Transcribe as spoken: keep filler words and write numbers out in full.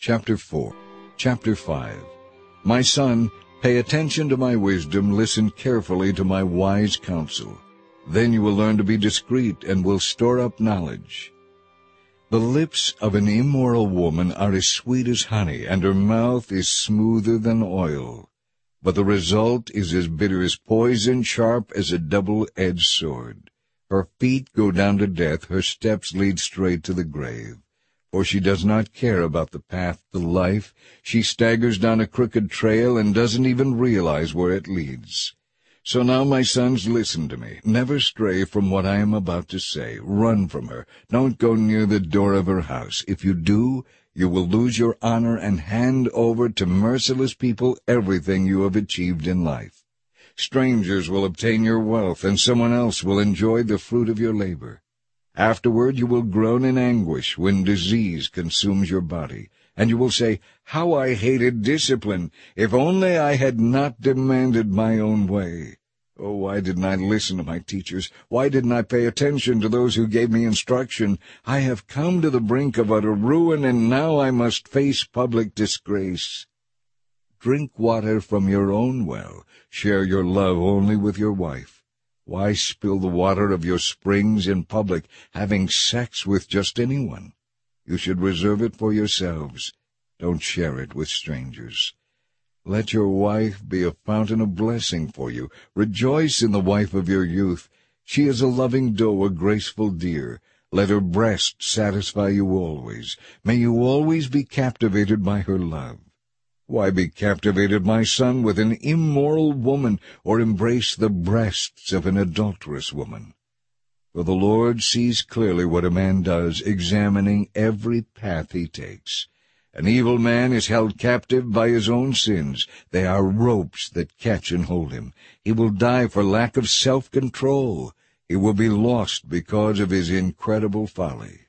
Chapter four. Chapter five. My son, pay attention to my wisdom, listen carefully to my wise counsel. Then you will learn to be discreet and will store up knowledge. The lips of an immoral woman are as sweet as honey, and her mouth is smoother than oil. But the result is as bitter as poison, sharp as a double-edged sword. Her feet go down to death, her steps lead straight to the grave. For she does not care about the path to life. She staggers down a crooked trail and doesn't even realize where it leads. So now, my sons, listen to me. Never stray from what I am about to say. Run from her. Don't go near the door of her house. If you do, you will lose your honor and hand over to merciless people everything you have achieved in life. Strangers will obtain your wealth, and someone else will enjoy the fruit of your labor. Afterward you will groan in anguish when disease consumes your body, and you will say, "How I hated discipline! If only I had not demanded my own way! Oh, why didn't I listen to my teachers? Why didn't I pay attention to those who gave me instruction? I have come to the brink of utter ruin, and now I must face public disgrace." Drink water from your own well. Share your love only with your wife. Why spill the water of your springs in public, having sex with just anyone? You should reserve it for yourselves. Don't share it with strangers. Let your wife be a fountain of blessing for you. Rejoice in the wife of your youth. She is a loving doe, a graceful deer. Let her breast satisfy you always. May you always be captivated by her love. Why be captivated, my son, with an immoral woman, or embrace the breasts of an adulterous woman? For the Lord sees clearly what a man does, examining every path he takes. An evil man is held captive by his own sins. They are ropes that catch and hold him. He will die for lack of self-control. He will be lost because of his incredible folly.